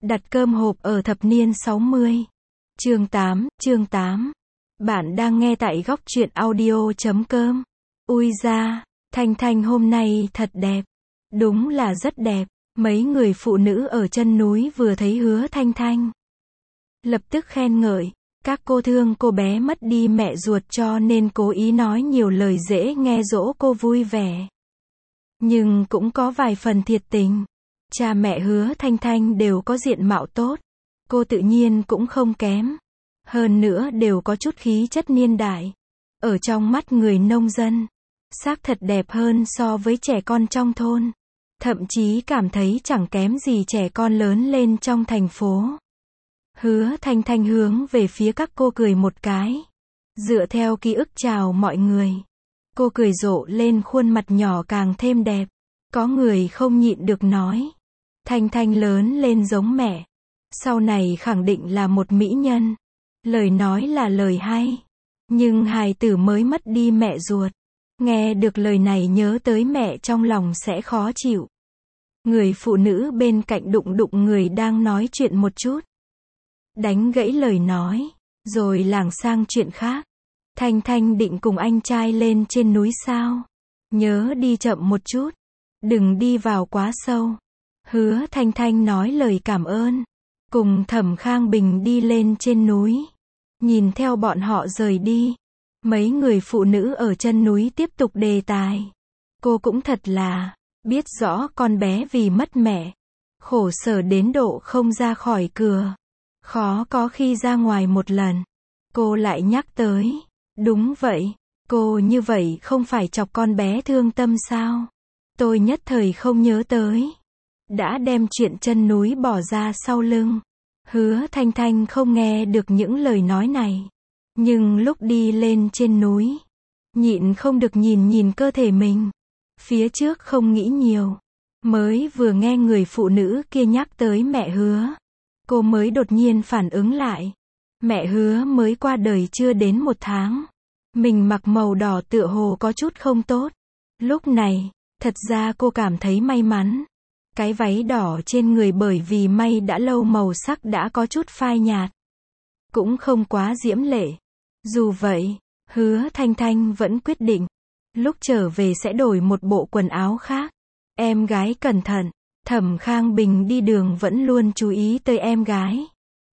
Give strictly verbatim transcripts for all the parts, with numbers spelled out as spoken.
Đặt cơm hộp ở thập niên sáu mươi. Chương tám, chương tám. Bạn đang nghe tại góc truyện audio chấm com. Ui da, Thanh Thanh hôm nay thật đẹp. Đúng là rất đẹp. Mấy người phụ nữ ở chân núi vừa thấy Hứa Thanh Thanh, lập tức khen ngợi. Các cô thương cô bé mất đi mẹ ruột cho nên cố ý nói nhiều lời dễ nghe dỗ cô vui vẻ. Nhưng cũng có vài phần thiệt tình. Cha mẹ Hứa Thanh Thanh đều có diện mạo tốt. Cô tự nhiên cũng không kém. Hơn nữa đều có chút khí chất niên đại. Ở trong mắt người nông dân, xác thật đẹp hơn so với trẻ con trong thôn. Thậm chí cảm thấy chẳng kém gì trẻ con lớn lên trong thành phố. Hứa Thanh Thanh hướng về phía các cô cười một cái. Dựa theo ký ức chào mọi người. Cô cười rộ lên, khuôn mặt nhỏ càng thêm đẹp. Có người không nhịn được nói. Thanh Thanh lớn lên giống mẹ. Sau này khẳng định là một mỹ nhân. Lời nói là lời hay. Nhưng hài tử mới mất đi mẹ ruột. Nghe được lời này nhớ tới mẹ trong lòng sẽ khó chịu. Người phụ nữ bên cạnh đụng đụng người đang nói chuyện một chút. Đánh gãy lời nói. Rồi lảng sang chuyện khác. Thanh Thanh định cùng anh trai lên trên núi sao? Nhớ đi chậm một chút. Đừng đi vào quá sâu. Hứa Thanh Thanh nói lời cảm ơn. Cùng Thẩm Khang Bình đi lên trên núi. Nhìn theo bọn họ rời đi. Mấy người phụ nữ ở chân núi tiếp tục đề tài. Cô cũng thật là biết rõ con bé vì mất mẹ. Khổ sở đến độ không ra khỏi cửa. Khó có khi ra ngoài một lần. Cô lại nhắc tới. Đúng vậy. Cô như vậy không phải chọc con bé thương tâm sao? Tôi nhất thời không nhớ tới. Đã đem chuyện chân núi bỏ ra sau lưng. Hứa Thanh Thanh không nghe được những lời nói này. Nhưng lúc đi lên trên núi, nhịn không được nhìn nhìn cơ thể mình. Phía trước không nghĩ nhiều. Mới vừa nghe người phụ nữ kia nhắc tới mẹ Hứa. Cô mới đột nhiên phản ứng lại. Mẹ Hứa mới qua đời chưa đến một tháng. Mình mặc màu đỏ tựa hồ có chút không tốt. Lúc này, thật ra cô cảm thấy may mắn. Cái váy đỏ trên người bởi vì may đã lâu màu sắc đã có chút phai nhạt. Cũng không quá diễm lệ. Dù vậy, Hứa Thanh Thanh vẫn quyết định. Lúc trở về sẽ đổi một bộ quần áo khác. Em gái cẩn thận. Thẩm Khang Bình đi đường vẫn luôn chú ý tới em gái.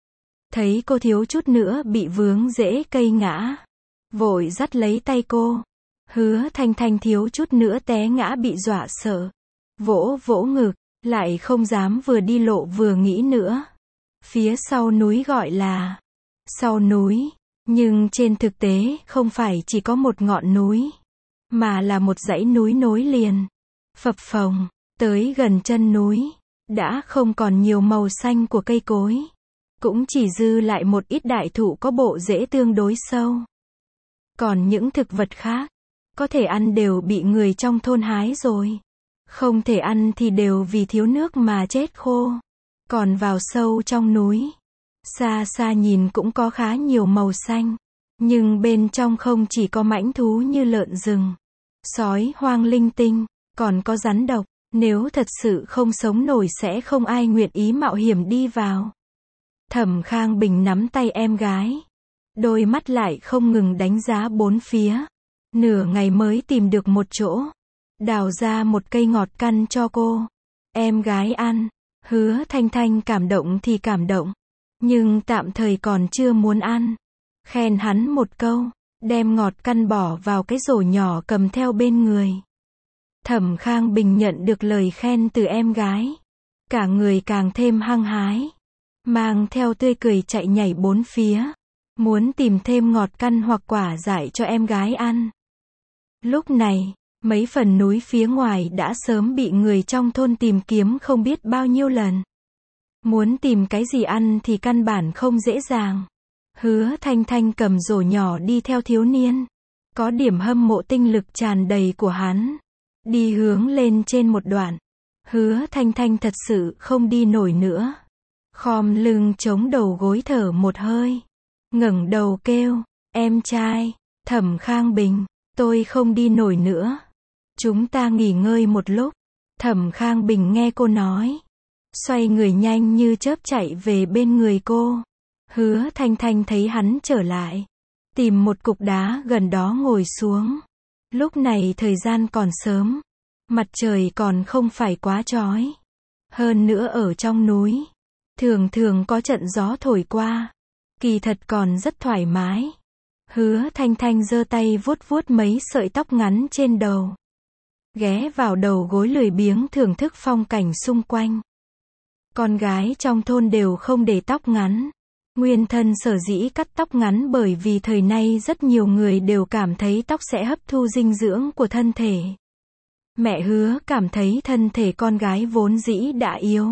Thấy cô thiếu chút nữa bị vướng rễ cây ngã. Vội dắt lấy tay cô. Hứa Thanh Thanh thiếu chút nữa té ngã bị dọa sợ. Vỗ vỗ ngực. Lại không dám vừa đi lộ vừa nghĩ nữa. Phía sau núi gọi là sau núi. Nhưng trên thực tế không phải chỉ có một ngọn núi. Mà là một dãy núi nối liền. Phập phồng. Tới gần chân núi. Đã không còn nhiều màu xanh của cây cối. Cũng chỉ dư lại một ít đại thụ có bộ rễ tương đối sâu. Còn những thực vật khác. Có thể ăn đều bị người trong thôn hái rồi. Không thể ăn thì đều vì thiếu nước mà chết khô. Còn vào sâu trong núi. Xa xa nhìn cũng có khá nhiều màu xanh. Nhưng bên trong không chỉ có mãnh thú như lợn rừng, sói hoang linh tinh, còn có rắn độc. Nếu thật sự không sống nổi sẽ không ai nguyện ý mạo hiểm đi vào. Thẩm Khang Bình nắm tay em gái. Đôi mắt lại không ngừng đánh giá bốn phía. Nửa ngày mới tìm được một chỗ. Đào ra một cây ngọt căn cho cô. Em gái ăn. Hứa Thanh Thanh cảm động thì cảm động. Nhưng tạm thời còn chưa muốn ăn. Khen hắn một câu. Đem ngọt căn bỏ vào cái rổ nhỏ cầm theo bên người. Thẩm Khang Bình nhận được lời khen từ em gái. Cả người càng thêm hăng hái. Mang theo tươi cười chạy nhảy bốn phía. Muốn tìm thêm ngọt căn hoặc quả dại cho em gái ăn. Lúc này, mấy phần núi phía ngoài đã sớm bị người trong thôn tìm kiếm không biết bao nhiêu lần. Muốn tìm cái gì ăn thì căn bản không dễ dàng. Hứa Thanh Thanh cầm rổ nhỏ đi theo thiếu niên. Có điểm hâm mộ tinh lực tràn đầy của hắn. Đi hướng lên trên một đoạn. Hứa Thanh Thanh thật sự không đi nổi nữa. Khom lưng chống đầu gối thở một hơi. Ngẩng đầu kêu, em trai, Thẩm Khang Bình, tôi không đi nổi nữa. Chúng ta nghỉ ngơi một lúc. Thẩm Khang Bình nghe cô nói. xoay người nhanh như chớp chạy về bên người cô. Hứa Thanh Thanh thấy hắn trở lại, tìm một cục đá gần đó ngồi xuống. Lúc này thời gian còn sớm, mặt trời còn không phải quá chói. Hơn nữa ở trong núi, thường thường có trận gió thổi qua, kỳ thật còn rất thoải mái. Hứa Thanh Thanh giơ tay vuốt vuốt mấy sợi tóc ngắn trên đầu, ghé vào đầu gối lười biếng thưởng thức phong cảnh xung quanh. Con gái trong thôn đều không để tóc ngắn. Nguyên thân sở dĩ cắt tóc ngắn bởi vì thời nay rất nhiều người đều cảm thấy tóc sẽ hấp thu dinh dưỡng của thân thể. Mẹ Hứa cảm thấy thân thể con gái vốn dĩ đã yếu,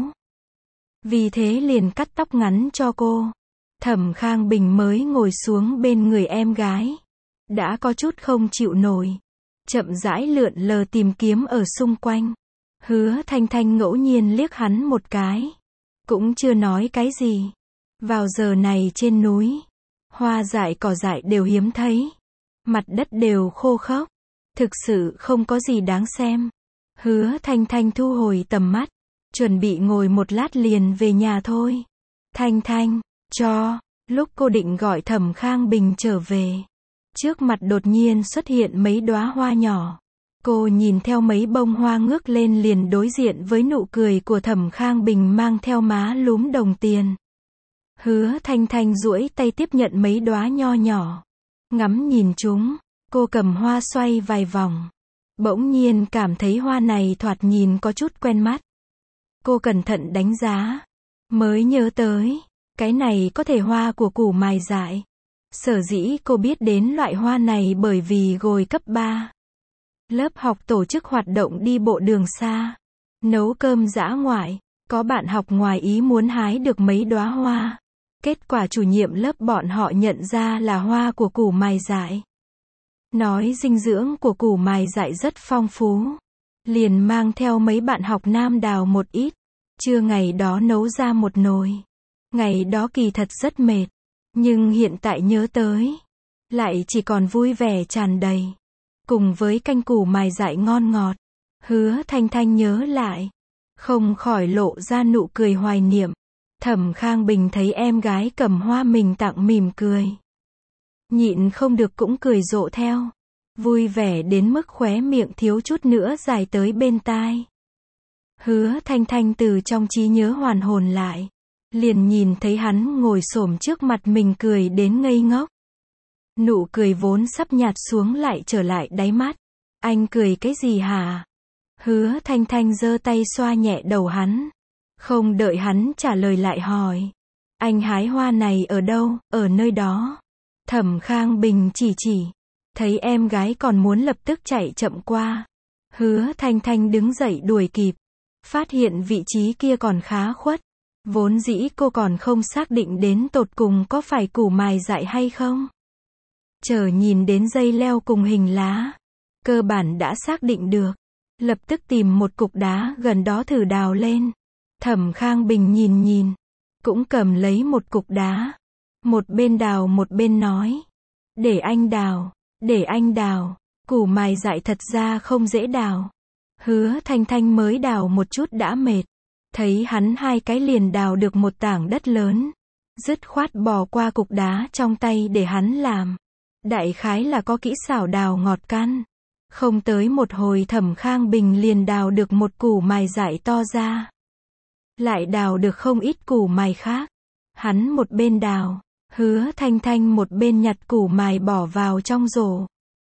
vì thế liền cắt tóc ngắn cho cô. Thẩm Khang Bình mới ngồi xuống bên người em gái, đã có chút không chịu nổi, chậm rãi lượn lờ tìm kiếm ở xung quanh. Hứa Thanh Thanh ngẫu nhiên liếc hắn một cái, cũng chưa nói cái gì. Vào giờ này trên núi, hoa dại cỏ dại đều hiếm thấy, mặt đất đều khô khốc, thực sự không có gì đáng xem. Hứa Thanh Thanh thu hồi tầm mắt, chuẩn bị ngồi một lát liền về nhà thôi. Thanh Thanh, cho, lúc cô định gọi Thẩm Khang Bình trở về, trước mặt đột nhiên xuất hiện mấy đóa hoa nhỏ. Cô nhìn theo mấy bông hoa ngước lên liền đối diện với nụ cười của Thẩm Khang Bình mang theo má lúm đồng tiền. Hứa Thanh Thanh duỗi tay tiếp nhận mấy đóa nho nhỏ, ngắm nhìn chúng, cô cầm hoa xoay vài vòng, bỗng nhiên cảm thấy hoa này thoạt nhìn có chút quen mắt. Cô cẩn thận đánh giá, mới nhớ tới, cái này có thể hoa của củ mài dại. Sở dĩ cô biết đến loại hoa này bởi vì hồi cấp ba, lớp học tổ chức hoạt động đi bộ đường xa, nấu cơm dã ngoại, có bạn học ngoài ý muốn hái được mấy đóa hoa. Kết quả chủ nhiệm lớp bọn họ nhận ra là hoa của củ mài dại. Nói dinh dưỡng của củ mài dại rất phong phú, liền mang theo mấy bạn học nam đào một ít, trưa ngày đó nấu ra một nồi. Ngày đó kỳ thật rất mệt, nhưng hiện tại nhớ tới, lại chỉ còn vui vẻ tràn đầy. Cùng với canh củ mài dại ngon ngọt, Hứa Thanh Thanh nhớ lại, không khỏi lộ ra nụ cười hoài niệm. Thẩm Khang Bình thấy em gái cầm hoa mình tặng mỉm cười, nhịn không được cũng cười rộ theo, vui vẻ đến mức khóe miệng thiếu chút nữa dài tới bên tai. Hứa Thanh Thanh từ trong trí nhớ hoàn hồn lại, liền nhìn thấy hắn ngồi xổm trước mặt mình cười đến ngây ngốc. Nụ cười vốn sắp nhạt xuống lại trở lại đáy mắt. Anh cười cái gì hả? Hứa Thanh Thanh giơ tay xoa nhẹ đầu hắn. Không đợi hắn trả lời lại hỏi. Anh hái hoa này ở đâu? Ở nơi đó. Thẩm Khang Bình chỉ chỉ. Thấy em gái còn muốn lập tức chạy chậm qua. Hứa Thanh Thanh đứng dậy đuổi kịp. Phát hiện vị trí kia còn khá khuất. Vốn dĩ cô còn không xác định đến tột cùng có phải củ mài dại hay không. Chờ nhìn đến dây leo cùng hình lá, cơ bản đã xác định được. Lập tức tìm một cục đá gần đó thử đào lên. Thẩm Khang Bình nhìn nhìn, cũng cầm lấy một cục đá. Một bên đào một bên nói. Để anh đào, để anh đào, củ mài dại thật ra không dễ đào. Hứa Thanh Thanh mới đào một chút đã mệt. Thấy hắn hai cái liền đào được một tảng đất lớn. Dứt khoát bỏ qua cục đá trong tay để hắn làm. Đại khái là có kỹ xảo đào ngọt căn. Không tới một hồi Thẩm Khang Bình liền đào được một củ mài dại to ra. Lại đào được không ít củ mài khác. Hắn một bên đào, Hứa Thanh Thanh một bên nhặt củ mài bỏ vào trong rổ.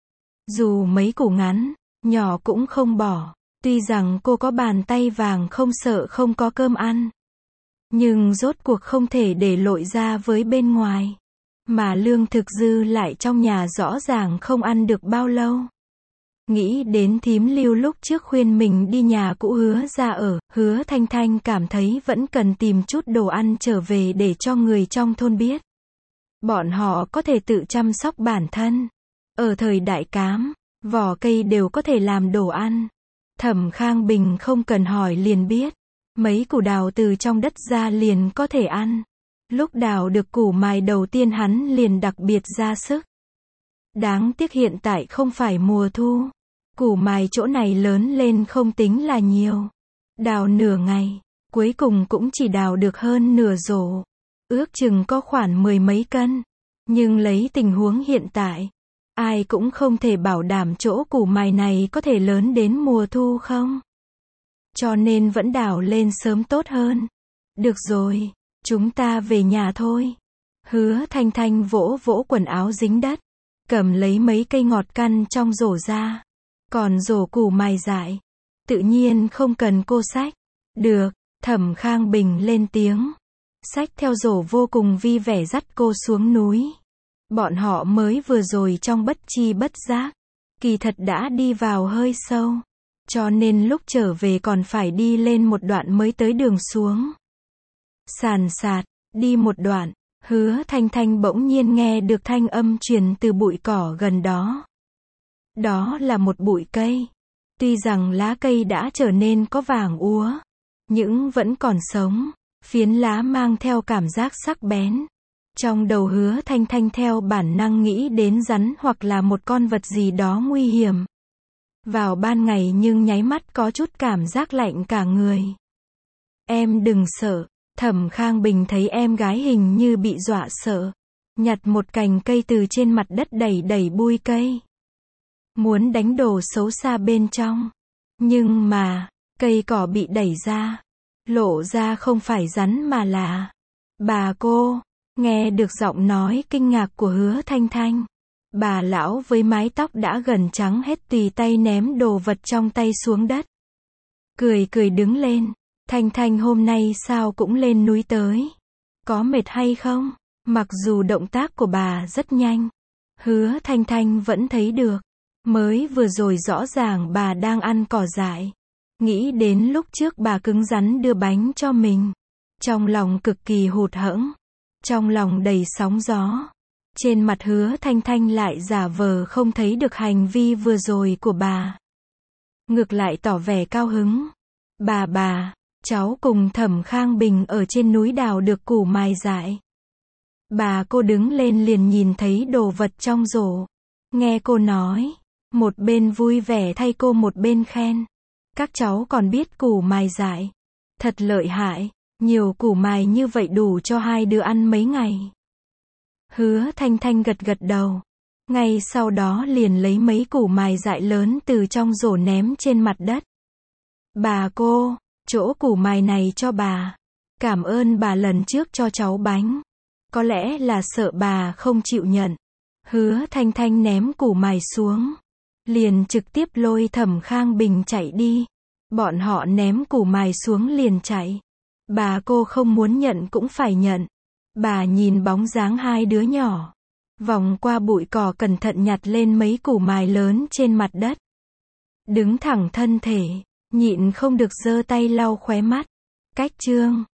Dù mấy củ ngắn, nhỏ cũng không bỏ. Tuy rằng cô có bàn tay vàng không sợ không có cơm ăn. Nhưng rốt cuộc không thể để lội ra với bên ngoài. Mà lương thực dư lại trong nhà rõ ràng không ăn được bao lâu. Nghĩ đến thím Lưu lúc trước khuyên mình đi nhà cũ Hứa ra ở, Hứa Thanh Thanh cảm thấy vẫn cần tìm chút đồ ăn trở về để cho người trong thôn biết. Bọn họ có thể tự chăm sóc bản thân. Ở thời đại cám, vỏ cây đều có thể làm đồ ăn. Thẩm Khang Bình không cần hỏi liền biết. Mấy củ đào từ trong đất ra liền có thể ăn. Lúc đào được củ mài đầu tiên hắn liền đặc biệt ra sức. Đáng tiếc hiện tại không phải mùa thu. Củ mài chỗ này lớn lên không tính là nhiều. Đào nửa ngày, Cuối cùng cũng chỉ đào được hơn nửa rổ. Ước chừng có khoảng mười mấy cân. Nhưng lấy tình huống hiện tại, ai cũng không thể bảo đảm chỗ củ mài này có thể lớn đến mùa thu không. Cho nên vẫn đào lên sớm tốt hơn. Được rồi, chúng ta về nhà thôi. Hứa Thanh Thanh vỗ vỗ quần áo dính đất, cầm lấy mấy cây ngọt căn trong rổ ra. Còn rổ củ mài dại, tự nhiên không cần cô xách. Được, Thẩm Khang Bình lên tiếng. Xách theo rổ vô cùng vi vẻ dắt cô xuống núi. Bọn họ mới vừa rồi trong bất chi bất giác, kỳ thật đã đi vào hơi sâu. Cho nên lúc trở về còn phải đi lên một đoạn mới tới đường xuống. Sàn sạt, đi một đoạn, Hứa Thanh Thanh bỗng nhiên nghe được thanh âm truyền từ bụi cỏ gần đó. Đó là một bụi cây. Tuy rằng lá cây đã trở nên có vàng úa, nhưng vẫn còn sống. Phiến lá mang theo cảm giác sắc bén. Trong đầu Hứa Thanh Thanh theo bản năng nghĩ đến rắn hoặc là một con vật gì đó nguy hiểm. Vào ban ngày nhưng nháy mắt có chút cảm giác lạnh cả người. Em đừng sợ. Thẩm Khang Bình thấy em gái hình như bị dọa sợ. Nhặt một cành cây từ trên mặt đất đẩy đẩy bụi cây. Muốn đánh đồ xấu xa bên trong. Nhưng mà, cây cỏ bị đẩy ra. Lộ ra không phải rắn mà là bà cô. Nghe được giọng nói kinh ngạc của Hứa Thanh Thanh. Bà lão với mái tóc đã gần trắng hết tùy tay ném đồ vật trong tay xuống đất. Cười cười đứng lên. Thanh Thanh hôm nay sao cũng lên núi tới. Có mệt hay không? Mặc dù động tác của bà rất nhanh, Hứa Thanh Thanh vẫn thấy được. Mới vừa rồi rõ ràng bà đang ăn cỏ dại. Nghĩ đến lúc trước bà cứng rắn đưa bánh cho mình. Trong lòng cực kỳ hụt hẫng. Trong lòng đầy sóng gió. Trên mặt Hứa Thanh Thanh lại giả vờ không thấy được hành vi vừa rồi của bà. Ngược lại tỏ vẻ cao hứng. Bà bà, cháu cùng Thẩm Khang Bình ở trên núi đào được củ mài dại. Bà cô đứng lên liền nhìn thấy đồ vật trong rổ. Nghe cô nói, một bên vui vẻ thay cô một bên khen. Các cháu còn biết củ mài dại. Thật lợi hại, nhiều củ mài như vậy đủ cho hai đứa ăn mấy ngày. Hứa Thanh Thanh gật gật đầu. Ngay sau đó liền lấy mấy củ mài dại lớn từ trong rổ ném trên mặt đất. Bà cô, chỗ củ mài này cho bà. Cảm ơn bà lần trước cho cháu bánh. Có lẽ là sợ bà không chịu nhận. Hứa Thanh Thanh ném củ mài xuống. Liền trực tiếp lôi Thẩm Khang Bình chạy đi. Bọn họ ném củ mài xuống liền chạy. Bà cô không muốn nhận cũng phải nhận. Bà nhìn bóng dáng hai đứa nhỏ. Vòng qua bụi cỏ cẩn thận nhặt lên mấy củ mài lớn trên mặt đất. Đứng thẳng thân thể, nhịn không được giơ tay lau khóe mắt. Cách chương